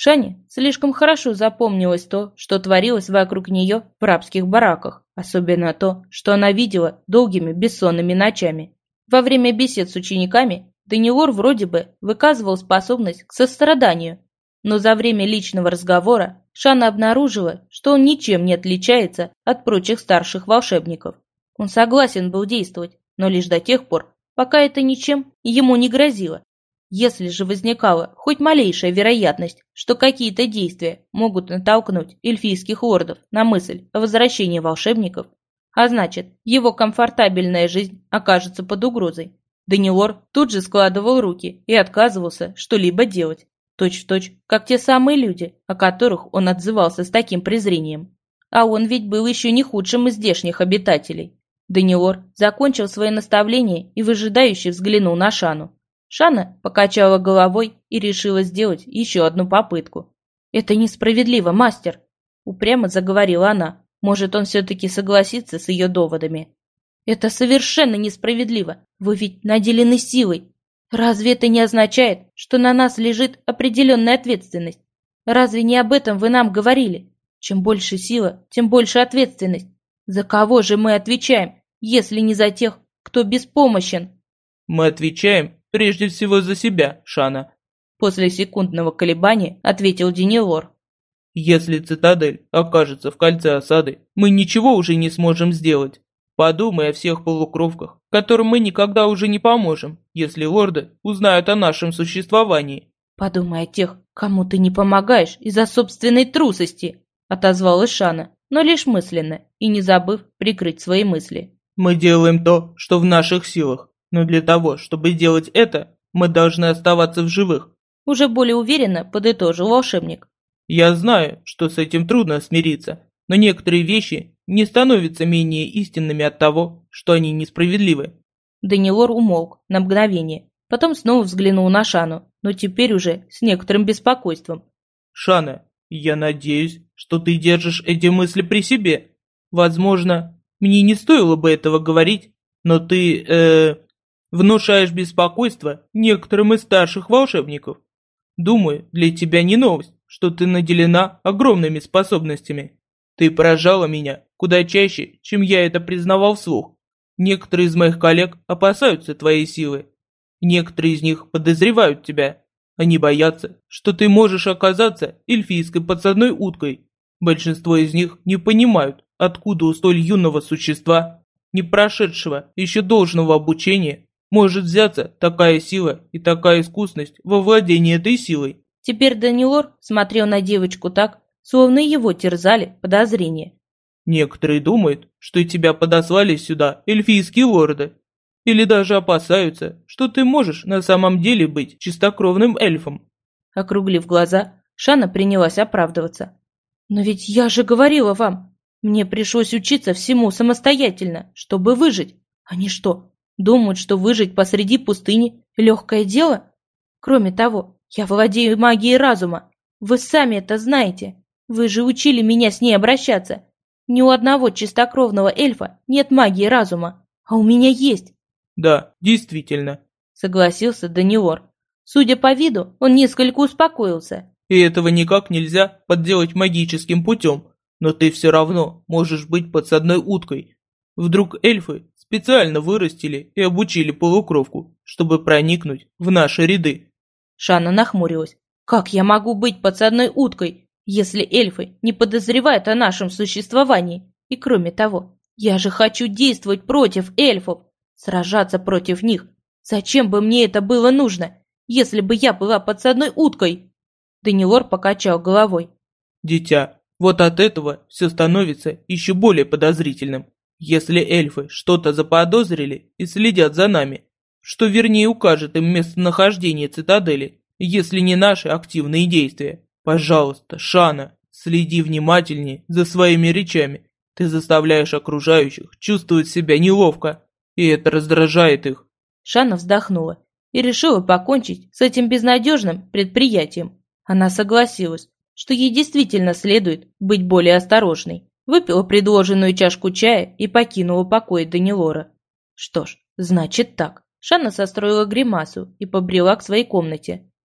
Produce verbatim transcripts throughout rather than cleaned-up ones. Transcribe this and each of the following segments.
Шане слишком хорошо запомнилось то, что творилось вокруг нее в рабских бараках, особенно то, что она видела долгими бессонными ночами. Во время бесед с учениками Данилор вроде бы выказывал способность к состраданию, но за время личного разговора Шана обнаружила, что он ничем не отличается от прочих старших волшебников. Он согласен был действовать, но лишь до тех пор, пока это ничем ему не грозило. Если же возникала хоть малейшая вероятность, что какие-то действия могут натолкнуть эльфийских лордов на мысль о возвращении волшебников, а значит, его комфортабельная жизнь окажется под угрозой, Данилор тут же складывал руки и отказывался что-либо делать, точь-в-точь, как те самые люди, о которых он отзывался с таким презрением. А он ведь был еще не худшим из здешних обитателей. Данилор закончил свое наставление и выжидающе взглянул на Шану. Шана покачала головой и решила сделать еще одну попытку. «Это несправедливо, мастер!» – упрямо заговорила она. Может, он все-таки согласится с ее доводами. «Это совершенно несправедливо! Вы ведь наделены силой! Разве это не означает, что на нас лежит определенная ответственность? Разве не об этом вы нам говорили? Чем больше сила, тем больше ответственность. За кого же мы отвечаем, если не за тех, кто беспомощен?» «Мы отвечаем прежде всего за себя, Шана», — после секундного колебания ответил Данилор. «Если цитадель окажется в кольце осады, мы ничего уже не сможем сделать. Подумай о всех полукровках, которым мы никогда уже не поможем, если лорды узнают о нашем существовании». «Подумай о тех, кому ты не помогаешь из-за собственной трусости», — отозвалась Шана, но лишь мысленно и не забыв прикрыть свои мысли. «Мы делаем то, что в наших силах. Но для того, чтобы делать это, мы должны оставаться в живых», – уже более уверенно подытожил волшебник. «Я знаю, что с этим трудно смириться, но некоторые вещи не становятся менее истинными от того, что они несправедливы». Данилор умолк на мгновение, потом снова взглянул на Шану, но теперь уже с некоторым беспокойством. «Шана, я надеюсь, что ты держишь эти мысли при себе. Возможно, мне не стоило бы этого говорить, но ты, э... внушаешь беспокойство некоторым из старших волшебников. Думаю, для тебя не новость, что ты наделена огромными способностями. Ты поражала меня куда чаще, чем я это признавал вслух. Некоторые из моих коллег опасаются твоей силы. Некоторые из них подозревают тебя. Они боятся, что ты можешь оказаться эльфийской подсадной уткой. Большинство из них не понимают, откуда у столь юного существа, не прошедшего еще должного обучения, может взяться такая сила и такая искусность во владении этой силой». Теперь Данилор смотрел на девочку так, словно его терзали подозрения. «Некоторые думают, что тебя подослали сюда эльфийские лорды, или даже опасаются, что ты можешь на самом деле быть чистокровным эльфом». Округлив глаза, Шана принялась оправдываться. «Но ведь я же говорила вам, мне пришлось учиться всему самостоятельно, чтобы выжить. Они что, думают, что выжить посреди пустыни – легкое дело? Кроме того, я владею магией разума. Вы сами это знаете. Вы же учили меня с ней обращаться. Ни у одного чистокровного эльфа нет магии разума, а у меня есть». «Да, действительно», – согласился Данилор. Судя по виду, он несколько успокоился. «И этого никак нельзя подделать магическим путем, но ты все равно можешь быть подсадной уткой. Вдруг эльфы специально вырастили и обучили полукровку, чтобы проникнуть в наши ряды». Шана нахмурилась. «Как я могу быть подсадной уткой, если эльфы не подозревают о нашем существовании? И кроме того, я же хочу действовать против эльфов, сражаться против них. Зачем бы мне это было нужно, если бы я была подсадной уткой?» Данилор покачал головой. «Дитя, вот от этого все становится еще более подозрительным. Если эльфы что-то заподозрили и следят за нами, что вернее укажет им местонахождение цитадели, если не наши активные действия. Пожалуйста, Шана, следи внимательнее за своими речами. Ты заставляешь окружающих чувствовать себя неловко, и это раздражает их». Шана вздохнула и решила покончить с этим безнадежным предприятием. Она согласилась, что ей действительно следует быть более осторожной. Выпила предложенную чашку чая и покинула покой Данилора. Что ж, значит так. Шана состроила гримасу и побрела к своей комнате.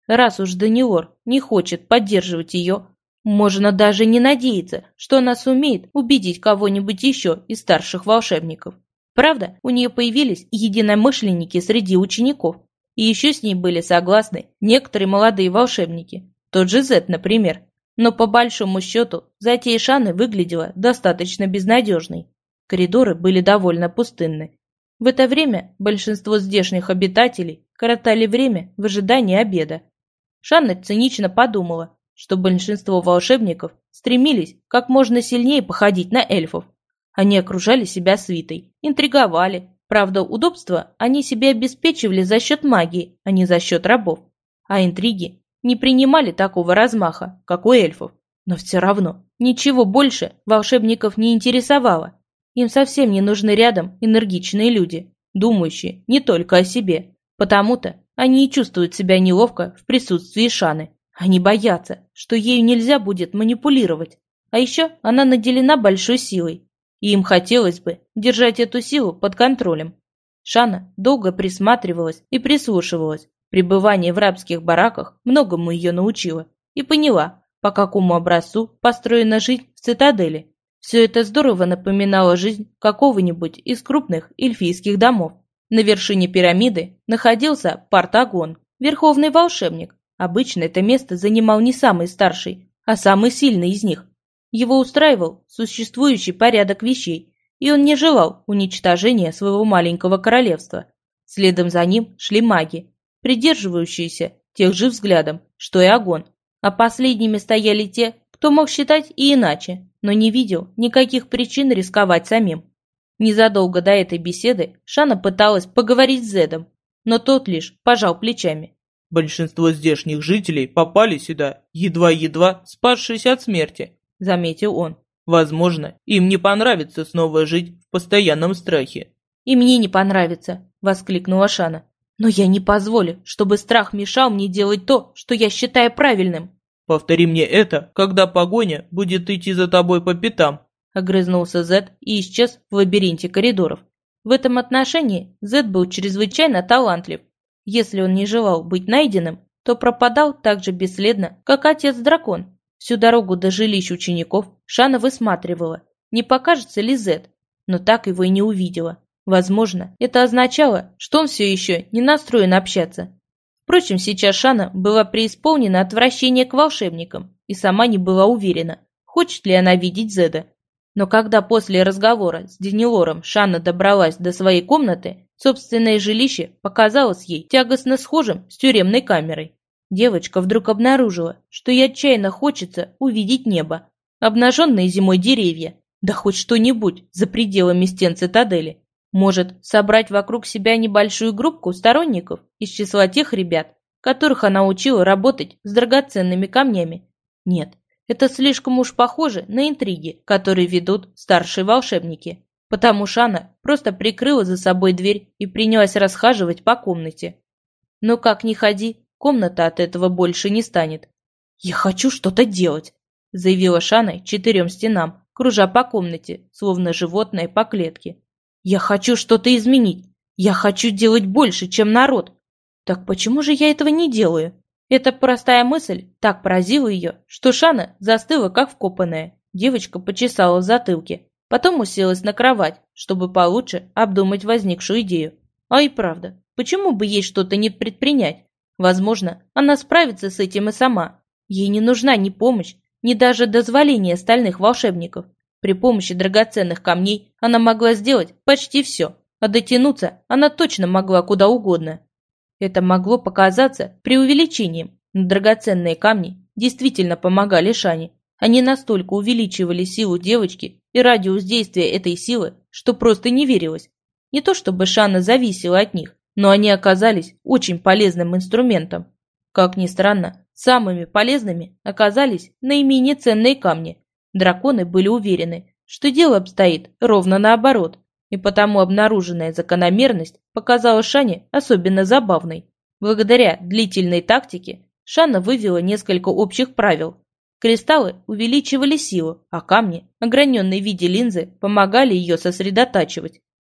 Раз уж Данилор не хочет поддерживать ее, можно даже не надеяться, что она сумеет убедить кого-нибудь еще из старших волшебников. Правда, у нее появились единомышленники среди учеников, и еще с ней были согласны некоторые молодые волшебники, тот же Зет, например. Но по большому счету затея Шаны выглядела достаточно безнадежной. Коридоры были довольно пустынны. В это время большинство здешних обитателей коротали время в ожидании обеда. Шанна цинично подумала, что большинство волшебников стремились как можно сильнее походить на эльфов. Они окружали себя свитой, интриговали. Правда, удобства они себе обеспечивали за счет магии, а не за счет рабов. А интриги не принимали такого размаха, как у эльфов. Но все равно ничего больше волшебников не интересовало. Им совсем не нужны рядом энергичные люди, думающие не только о себе. Потому-то они и чувствуют себя неловко в присутствии Шаны. Они боятся, что ею нельзя будет манипулировать. А еще она наделена большой силой. И им хотелось бы держать эту силу под контролем. Шана долго присматривалась и прислушивалась. Пребывание в рабских бараках многому ее научило. И поняла, по какому образцу построена жизнь в цитадели. Все это здорово напоминало жизнь какого-нибудь из крупных эльфийских домов. На вершине пирамиды находился Партагон, верховный волшебник. Обычно это место занимал не самый старший, а самый сильный из них. Его устраивал существующий порядок вещей, и он не желал уничтожения своего маленького королевства. Следом за ним шли маги, придерживающиеся тех же взглядов, что и Агон, а последними стояли те, кто мог считать и иначе, но не видел никаких причин рисковать самим. Незадолго до этой беседы Шана пыталась поговорить с Зедом, но тот лишь пожал плечами. «Большинство здешних жителей попали сюда, едва-едва спасшись от смерти», — заметил он. «Возможно, им не понравится снова жить в постоянном страхе». «И мне не понравится», — воскликнула Шана. «Но я не позволю, чтобы страх мешал мне делать то, что я считаю правильным». «Повтори мне это, когда погоня будет идти за тобой по пятам», — огрызнулся Зед и исчез в лабиринте коридоров. В этом отношении Зед был чрезвычайно талантлив. Если он не желал быть найденным, то пропадал так же бесследно, как отец-дракон. Всю дорогу до жилищ учеников Шана высматривала, не покажется ли Зед, но так его и не увидела. Возможно, это означало, что он все еще не настроен общаться. Впрочем, сейчас Шана была преисполнена отвращения к волшебникам и сама не была уверена, хочет ли она видеть Зеда. Но когда после разговора с Данилором Шана добралась до своей комнаты, собственное жилище показалось ей тягостно схожим с тюремной камерой. Девочка вдруг обнаружила, что ей отчаянно хочется увидеть небо, обнаженные зимой деревья, да хоть что-нибудь за пределами стен цитадели. Может, собрать вокруг себя небольшую группку сторонников из числа тех ребят, которых она учила работать с драгоценными камнями? Нет, это слишком уж похоже на интриги, которые ведут старшие волшебники. Потому Шана просто прикрыла за собой дверь и принялась расхаживать по комнате. Но как ни ходи, комната от этого больше не станет. «Я хочу что-то делать», — заявила Шана четырем стенам, кружа по комнате, словно животное по клетке. «Я хочу что-то изменить. Я хочу делать больше, чем народ. Так почему же я этого не делаю?» Эта простая мысль так поразила ее, что Шана застыла, как вкопанная. Девочка почесала в затылке, потом уселась на кровать, чтобы получше обдумать возникшую идею. А и правда, почему бы ей что-то не предпринять? Возможно, она справится с этим и сама. Ей не нужна ни помощь, ни даже дозволение остальных волшебников. При помощи драгоценных камней она могла сделать почти все, а дотянуться она точно могла куда угодно. Это могло показаться преувеличением, но драгоценные камни действительно помогали Шане. Они настолько увеличивали силу девочки и радиус действия этой силы, что просто не верилось. Не то чтобы Шана зависела от них, но они оказались очень полезным инструментом. Как ни странно, самыми полезными оказались наименее ценные камни. Драконы были уверены, что дело обстоит ровно наоборот, и потому обнаруженная закономерность показалась Шане особенно забавной. Благодаря длительной тактике Шана вывела несколько общих правил. Кристаллы увеличивали силу, а камни, ограненные в виде линзы, помогали ее сосредотачивать.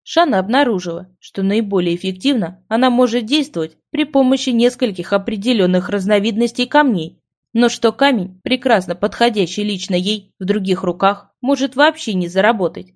Шана обнаружила, что наиболее эффективно она может действовать при помощи нескольких определенных разновидностей камней, но что камень, прекрасно подходящий лично ей в других руках, может вообще не заработать.